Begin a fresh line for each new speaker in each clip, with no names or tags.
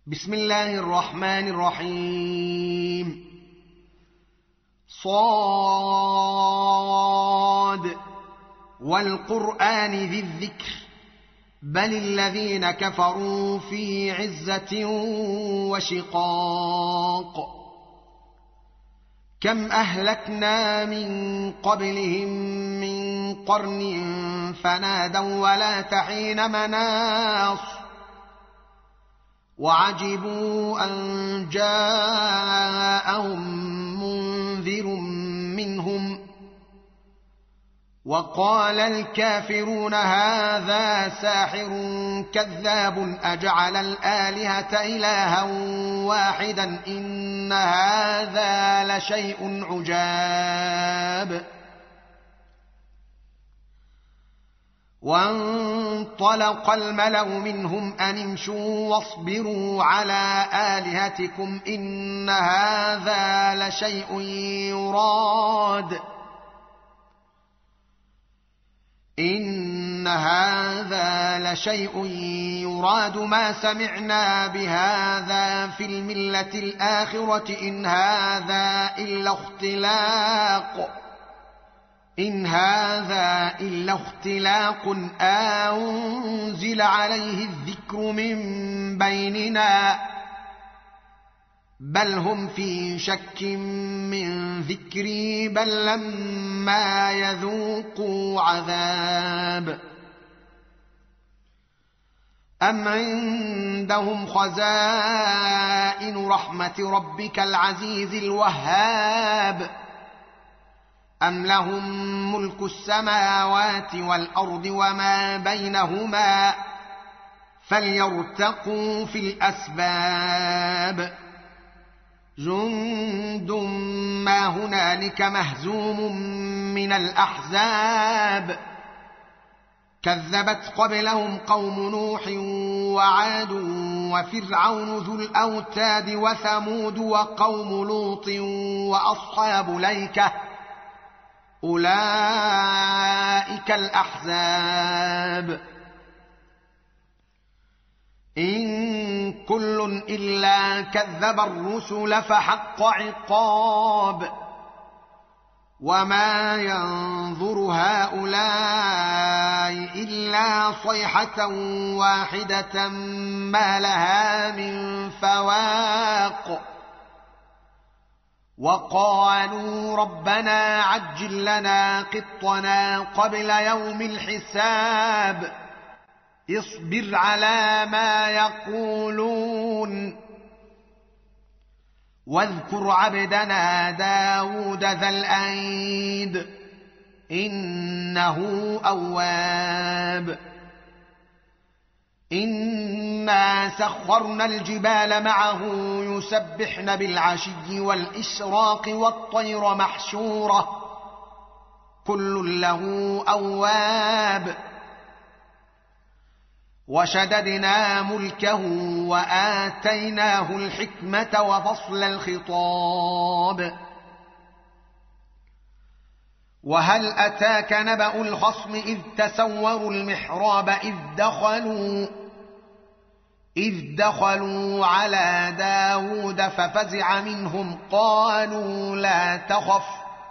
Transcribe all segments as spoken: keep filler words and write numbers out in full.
بسم الله الرحمن الرحيم. صاد والقرآن ذي الذكر بل الذين كفروا في عزة وشقاق. كم أهلكنا من قبلهم من قرن فنادوا ولا تحين مناص وعجبوا أن جاءهم منذر منهم وقال الكافرون هذا ساحر كذاب أجعل الآلهة إلها واحدا إن هذا لشيء عجاب. وانطلق الملأ منهم أن امشوا واصبروا على آلهتكم إن هذا لشيء يراد إن هذا لشيء يراد ما سمعنا بهذا في الملة الآخرة إن هذا إلا اختلاق إن هذا إلا اختلاق أنزل عليه الذكر من بيننا بل هم في شك من ذكري بل لما يذوقوا عذاب. أم عندهم خزائن رحمة ربك العزيز الوهاب أم لهم ملك السماوات والأرض وما بينهما فليرتقوا في الأسباب. جند ما هنالك مهزوم من الأحزاب كذبت قبلهم قوم نوح وعاد وفرعون ذو الأوتاد وثمود وقوم لوط وأصحاب الأيكة أولئك الأحزاب. إن كل إلا كذب الرسل فحق عقاب وما ينظر هؤلاء إلا صيحة واحدة ما لها من فواق. وقالوا ربنا عجل لنا قطنا قبل يوم الحساب اصبر على ما يقولون واذكر عبدنا داود ذا الأيد إنه أواب. إنا سخرنا الجبال معه يسبحن بالعشي والإشراق والطير محشورة كل له أواب. وشددنا ملكه وآتيناه الحكمة وفصل الخطاب. وهل أتاك نبأ الخصم إذ تسوروا المحراب إذ دخلوا إذ دخلوا على داود ففزع منهم قالوا لا تخف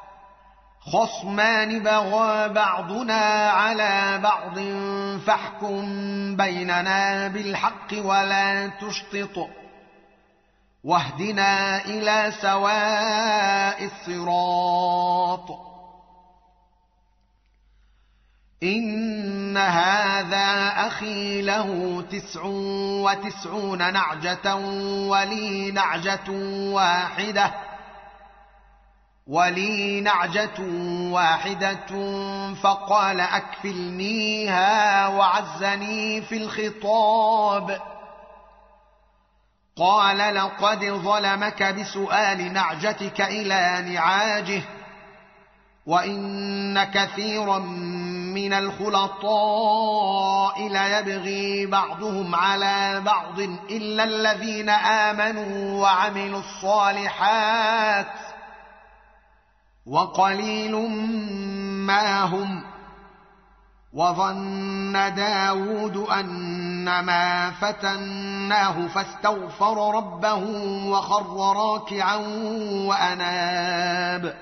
خصمان بغى بعضنا على بعض فاحكم بيننا بالحق ولا تشطط واهدنا إلى سواء الصراط. إن هذا أخي له تسع وتسعون نعجة ولي نعجة واحدة ولي نعجة واحدة فقال أكفلنيها وعزني في الخطاب. قال لقد ظلمك بسؤال نعجتك إلى نعاجه وإن كثيرا من الخلطاء ليبغي بعضهم على بعض إلا الذين آمنوا وعملوا الصالحات وقليل ما هم. وظن داود أن إنما فتناه فاستغفر ربه وخر راكعا وأناب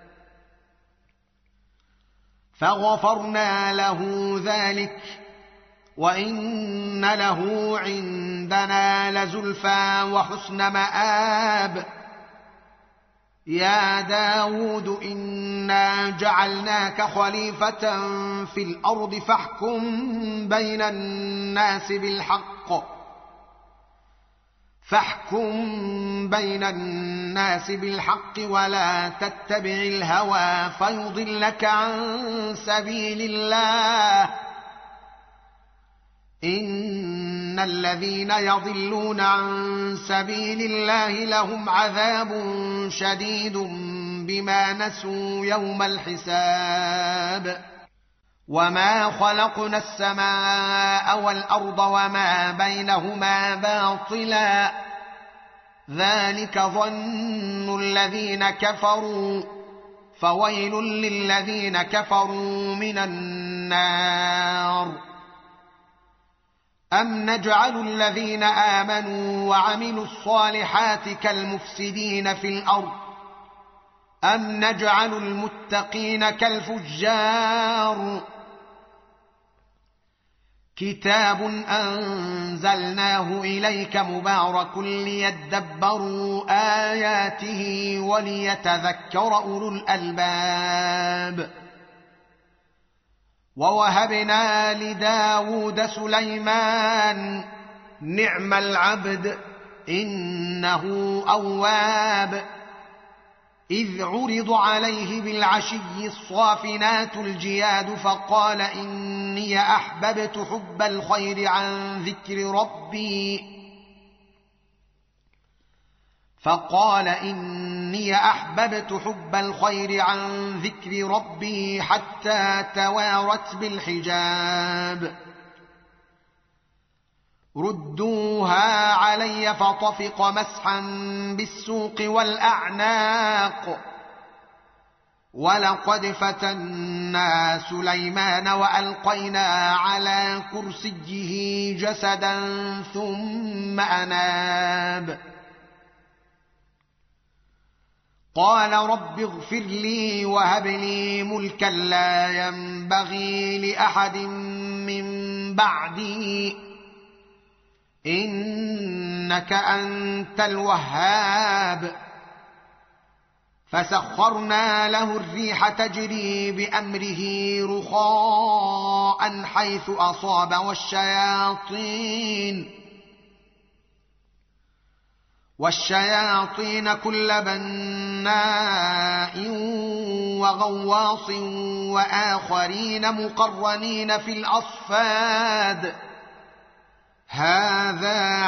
فغفرنا له ذلك وإن له عندنا لزلفى وحسن مآب يا داود إنا جعلناك خليفة في الأرض فاحكم بين الناس بالحق فاحكم بين الناس بالحق ولا تتبع الهوى فيضلك عن سبيل الله إن الذين يضلون عن سبيل الله لهم عذاب شديد بما نسوا يوم الحساب وما خلقنا السماء والأرض وما بينهما باطلا ذلك ظن الذين كفروا فويل للذين كفروا من النار أم نجعل الذين آمنوا وعملوا الصالحات كالمفسدين في الأرض أم نجعل المتقين كالفجار كتاب أنزلناه إليك مبارك ليدبروا آياته وليتذكر أولو الألباب ووهبنا لداود سليمان نعم العبد إنه أواب إذ عرض عليه بالعشي الصافنات الجياد فقال إني أحببت حب الخير عن ذكر ربي فقال إني أحببت حب الخير عن ذكر ربي حتى توارت بالحجاب ردوها علي فطفق مسحا بالسوق والأعناق ولقد فتنا سليمان وألقينا على كرسيه جسدا ثم أناب قال رب اغفر لي وهب لي ملكا لا ينبغي لأحد من بعدي إنك أنت الوهاب فسخرنا له الريح تجري بأمره رخاء حيث أصاب والشياطين والشياطين كل بناء وغواص وآخرين مقرنين في الأصفاد هذا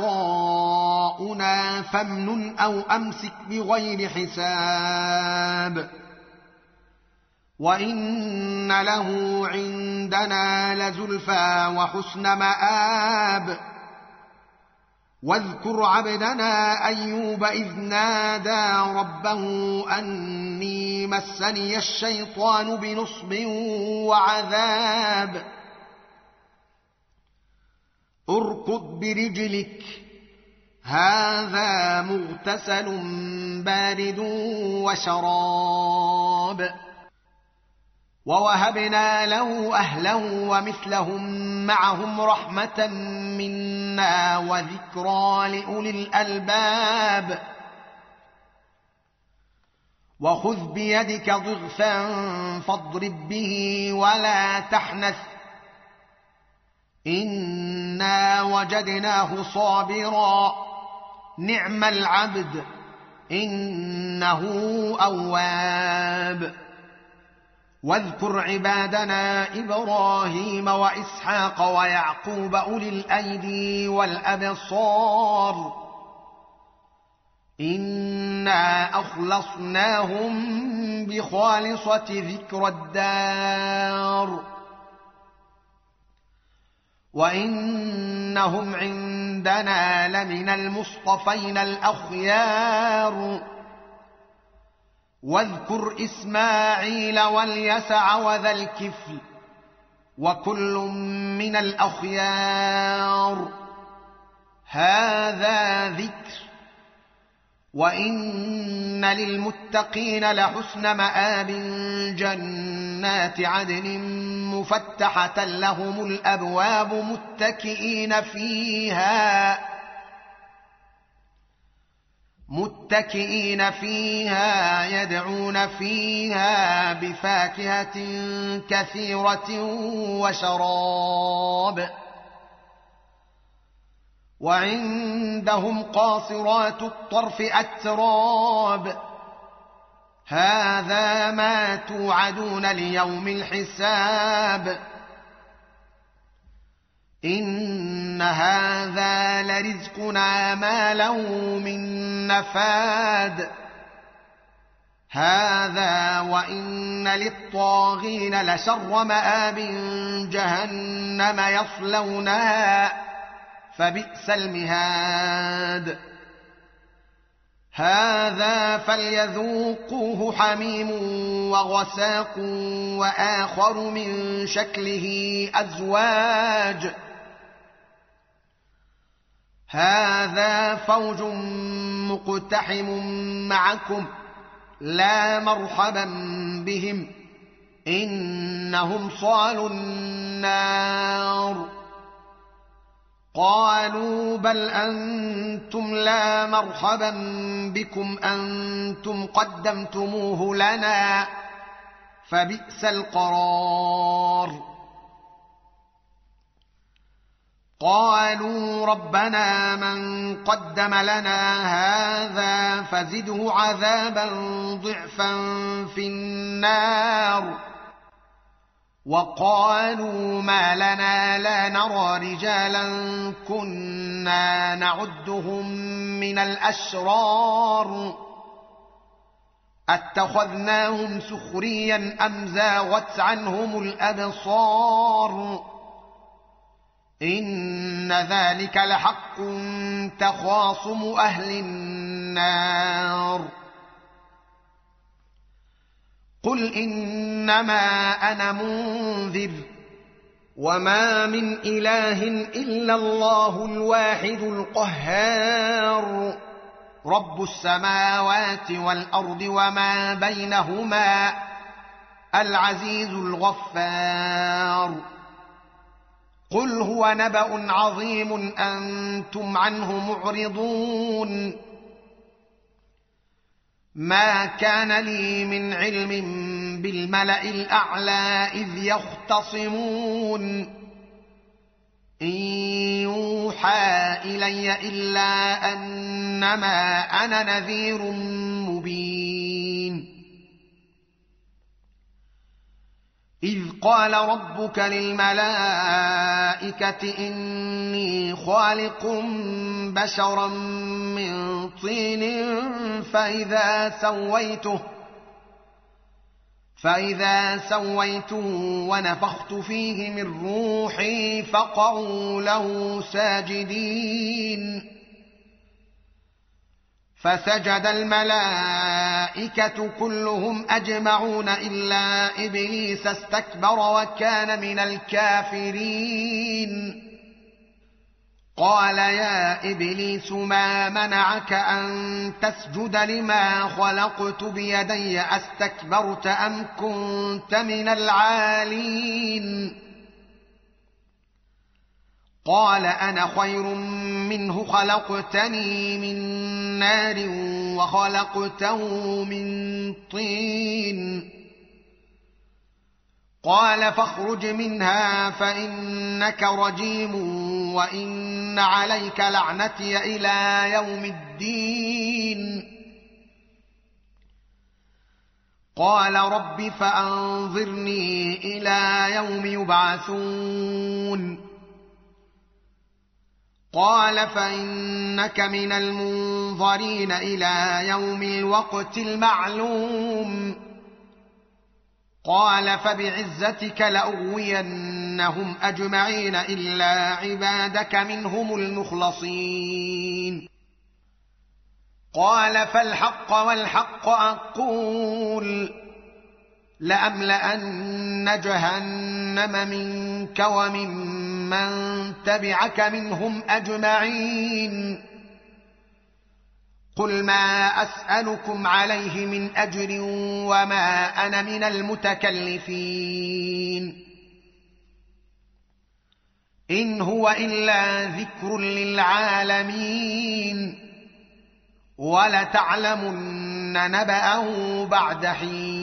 عطاؤنا فامنن أو أمسك بغير حساب وإن له عندنا لزلفى وحسن مآب واذكر عبدنا أيوب إذ نادى ربه أني مسني الشيطان بنصب وعذاب اركض برجلك هذا مغتسل بارد وشراب ووهبنا له أهله ومثلهم معهم رحمة منا وذكرى لأولي الألباب وخذ بيدك ضغثا فاضرب به ولا تحنث إنا وجدناه صابرا نعم العبد إنه أواب واذكر عبادنا إبراهيم وإسحاق ويعقوب أولي الأيدي والأبصار إنا أخلصناهم بخالصة ذكر الدار وإنهم عندنا لمن المصطفين الأخيار واذكر إسماعيل واليسع وذا الكفل وكل من الأخيار. هذا ذكر، وإن للمتقين لحسن مآب، جنات عدن مفتحة لهم الأبواب متكئين فيها متكئين فيها يدعون فيها بفاكهة كثيرة وشراب. وعندهم قاصرات الطرف أتراب. هذا ما توعدون ليوم الحساب. إن هذا لرزقنا ما له من نفاد. هذا وإن للطاغين لشر مآب، جهنم يصلونها فبئس المهاد. هذا فليذوقوه حميم وغساق، وآخر من شكله أزواج. هذا فوج مقتحم معكم لا مرحبا بهم، إنهم صالوا النار. قالوا بل أنتم لا مرحبا بكم أنتم قدمتموه لنا فبئس القرار. قالوا ربنا من قدم لنا هذا فزده عذابا ضعفا في النار. وقالوا ما لنا لا نرى رجالا كنا نعدهم من الأشرار اتخذناهم سخريا أم زاغت عنهم الأبصار. إن ذلك لحق تخاصم أهل النار. قل إنما أنا منذر وما من إله إلا الله الواحد القهار، رب السماوات والأرض وما بينهما، العزيز الغفار. قل هو نبأ عظيم أنتم عنه معرضون. ما كان لي من علم بالملأ الأعلى إذ يختصمون، إن يوحى إلي إلا أنما أنا نذير مبين. إذ قال ربك للملائكة إني خالق بشرا من طين فإذا سويته فإذا سويته ونفخت فيه من روحي فقعوا له ساجدين. فسجد الملائكة كلهم أجمعون إلا إبليس استكبر وكان من الكافرين. قال يا إبليس ما منعك أن تسجد لما خلقت بيدي أستكبرت أم كنت من العالين؟ قال أنا خير منه خلقتني من نار وخلقته من طين. قال فاخرج منها فإنك رجيم وإن عليك لعنتي إلى يوم الدين. قال رب فأنظرني إلى يوم يبعثون. قال فإنك من المنظرين إلى يوم الوقت المعلوم. قال فبعزتك لأغوينهم أجمعين إلا عبادك منهم المخلصين. قال فالحق والحق أقول لأملأن جهنم منك وممن تبعك منهم أجمعين قل ما أسألكم عليه من أجر وما أنا من المتكلفين إن هو إلا ذكر للعالمين ولتعلمن نبأه بعد حين